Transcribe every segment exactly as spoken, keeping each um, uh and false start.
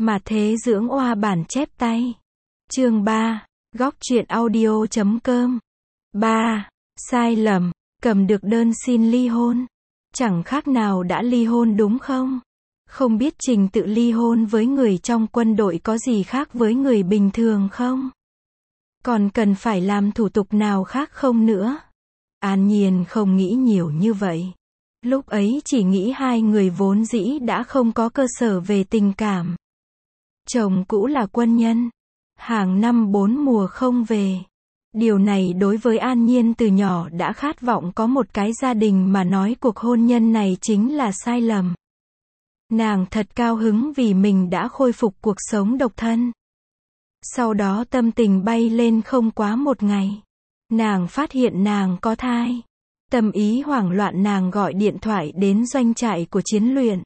Mà thế dưỡng oa bản chép tay. Chương ba. Góc truyện audio chấm com. ba. Sai lầm. Cầm được đơn xin ly hôn. Chẳng khác nào đã ly hôn đúng không? Không biết trình tự ly hôn với người trong quân đội có gì khác với người bình thường không? Còn cần phải làm thủ tục nào khác không nữa? An Nhiên không nghĩ nhiều như vậy. Lúc ấy chỉ nghĩ hai người vốn dĩ đã không có cơ sở về tình cảm. Chồng cũ là quân nhân. Hàng năm bốn mùa không về. Điều này đối với An Nhiên từ nhỏ đã khát vọng có một cái gia đình mà nói cuộc hôn nhân này chính là sai lầm. Nàng thật cao hứng vì mình đã khôi phục cuộc sống độc thân. Sau đó tâm tình bay lên không quá một ngày. Nàng phát hiện nàng có thai. Tâm ý hoảng loạn nàng gọi điện thoại đến doanh trại của Chiến Luyện.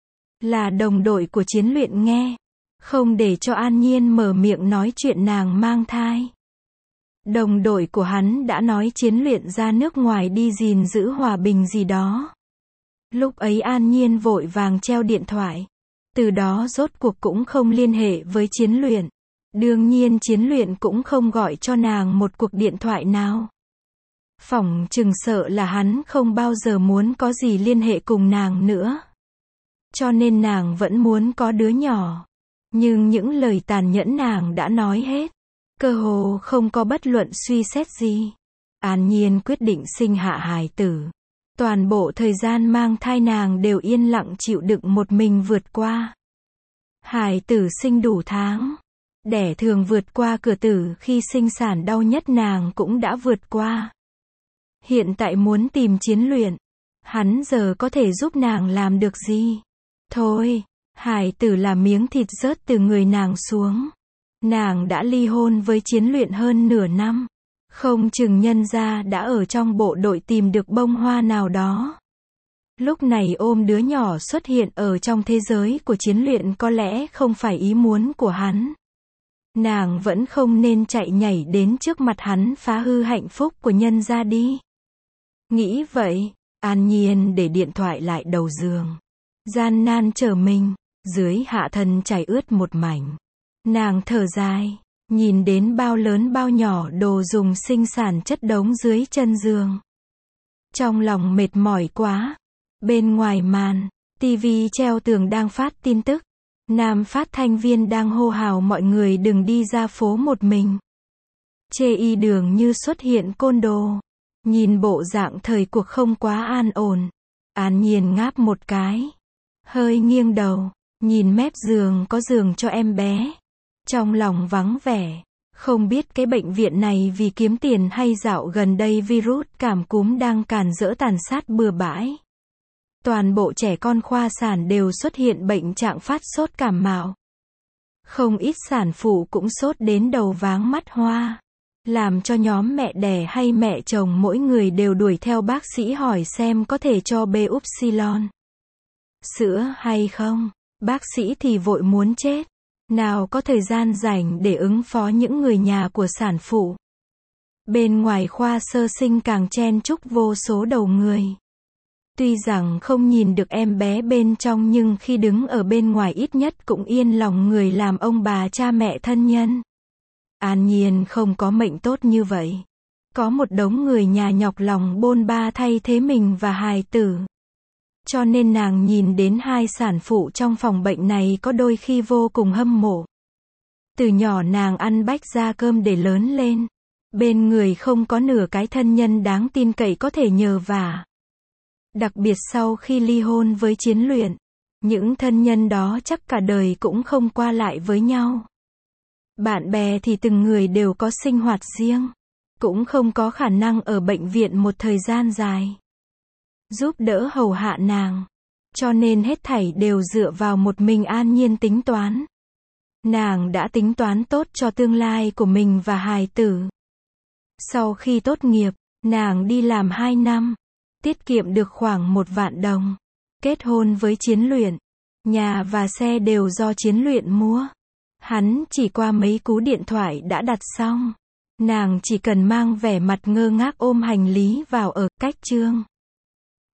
Là đồng đội của Chiến Luyện nghe. Không để cho An Nhiên mở miệng nói chuyện nàng mang thai. Đồng đội của hắn đã nói Chiến Luyện ra nước ngoài đi gìn giữ hòa bình gì đó. Lúc ấy An Nhiên vội vàng treo điện thoại. Từ đó rốt cuộc cũng không liên hệ với Chiến Luyện. Đương nhiên Chiến Luyện cũng không gọi cho nàng một cuộc điện thoại nào. Phỏng chừng sợ là hắn không bao giờ muốn có gì liên hệ cùng nàng nữa. Cho nên nàng vẫn muốn có đứa nhỏ. Nhưng những lời tàn nhẫn nàng đã nói hết. Cơ hồ không có bất luận suy xét gì. An Nhiên quyết định sinh hạ hài tử. Toàn bộ thời gian mang thai nàng đều yên lặng chịu đựng một mình vượt qua. Hài tử sinh đủ tháng. Đẻ thường vượt qua cửa tử khi sinh sản đau nhất nàng cũng đã vượt qua. Hiện tại muốn tìm Chiến Luyện. Hắn giờ có thể giúp nàng làm được gì? Thôi, hài tử là miếng thịt rớt từ người nàng xuống. Nàng đã ly hôn với Chiến Luyện hơn nửa năm. Không chừng nhân gia đã ở trong bộ đội tìm được bông hoa nào đó. Lúc này ôm đứa nhỏ xuất hiện ở trong thế giới của Chiến Luyện có lẽ không phải ý muốn của hắn. Nàng vẫn không nên chạy nhảy đến trước mặt hắn phá hư hạnh phúc của nhân gia đi. Nghĩ vậy, An Nhiên để điện thoại lại đầu giường. Gian nan trở mình, dưới hạ thân chảy ướt một mảnh. Nàng thở dài, nhìn đến bao lớn bao nhỏ đồ dùng sinh sản chất đống dưới chân giường. Trong lòng mệt mỏi quá. Bên ngoài màn, tivi treo tường đang phát tin tức. Nam phát thanh viên đang hô hào mọi người đừng đi ra phố một mình. Chê y đường như xuất hiện côn đồ. Nhìn bộ dạng thời cuộc không quá an ổn. An Nhiên ngáp một cái. Hơi nghiêng đầu, nhìn mép giường có giường cho em bé. Trong lòng vắng vẻ. Không biết cái bệnh viện này vì kiếm tiền hay dạo gần đây virus cảm cúm đang càn rỡ tàn sát bừa bãi. Toàn bộ trẻ con khoa sản đều xuất hiện bệnh trạng phát sốt cảm mạo. Không ít sản phụ cũng sốt đến đầu váng mắt hoa. Làm cho nhóm mẹ đẻ hay mẹ chồng mỗi người đều đuổi theo bác sĩ hỏi xem có thể cho bé upsilon sữa hay không. Bác sĩ thì vội muốn chết. Nào có thời gian rảnh để ứng phó những người nhà của sản phụ. Bên ngoài khoa sơ sinh càng chen chúc vô số đầu người. Tuy rằng không nhìn được em bé bên trong nhưng khi đứng ở bên ngoài ít nhất cũng yên lòng người làm ông bà cha mẹ thân nhân. An Nhiên không có mệnh tốt như vậy. Có một đống người nhà nhọc lòng bôn ba thay thế mình và hài tử. Cho nên nàng nhìn đến hai sản phụ trong phòng bệnh này có đôi khi vô cùng hâm mộ. Từ nhỏ nàng ăn bách ra cơm để lớn lên. Bên người không có nửa cái thân nhân đáng tin cậy có thể nhờ vả. Đặc biệt sau khi ly hôn với Chiến Luyện. Những thân nhân đó chắc cả đời cũng không qua lại với nhau. Bạn bè thì từng người đều có sinh hoạt riêng. Cũng không có khả năng ở bệnh viện một thời gian dài. Giúp đỡ hầu hạ nàng. Cho nên hết thảy đều dựa vào một mình An Nhiên tính toán. Nàng đã tính toán tốt cho tương lai của mình và hài tử. Sau khi tốt nghiệp, nàng đi làm hai năm. Tiết kiệm được khoảng một vạn đồng. Kết hôn với Chiến Luyện. Nhà và xe đều do Chiến Luyện mua. Hắn chỉ qua mấy cú điện thoại đã đặt xong. Nàng chỉ cần mang vẻ mặt ngơ ngác ôm hành lý vào ở cách chương.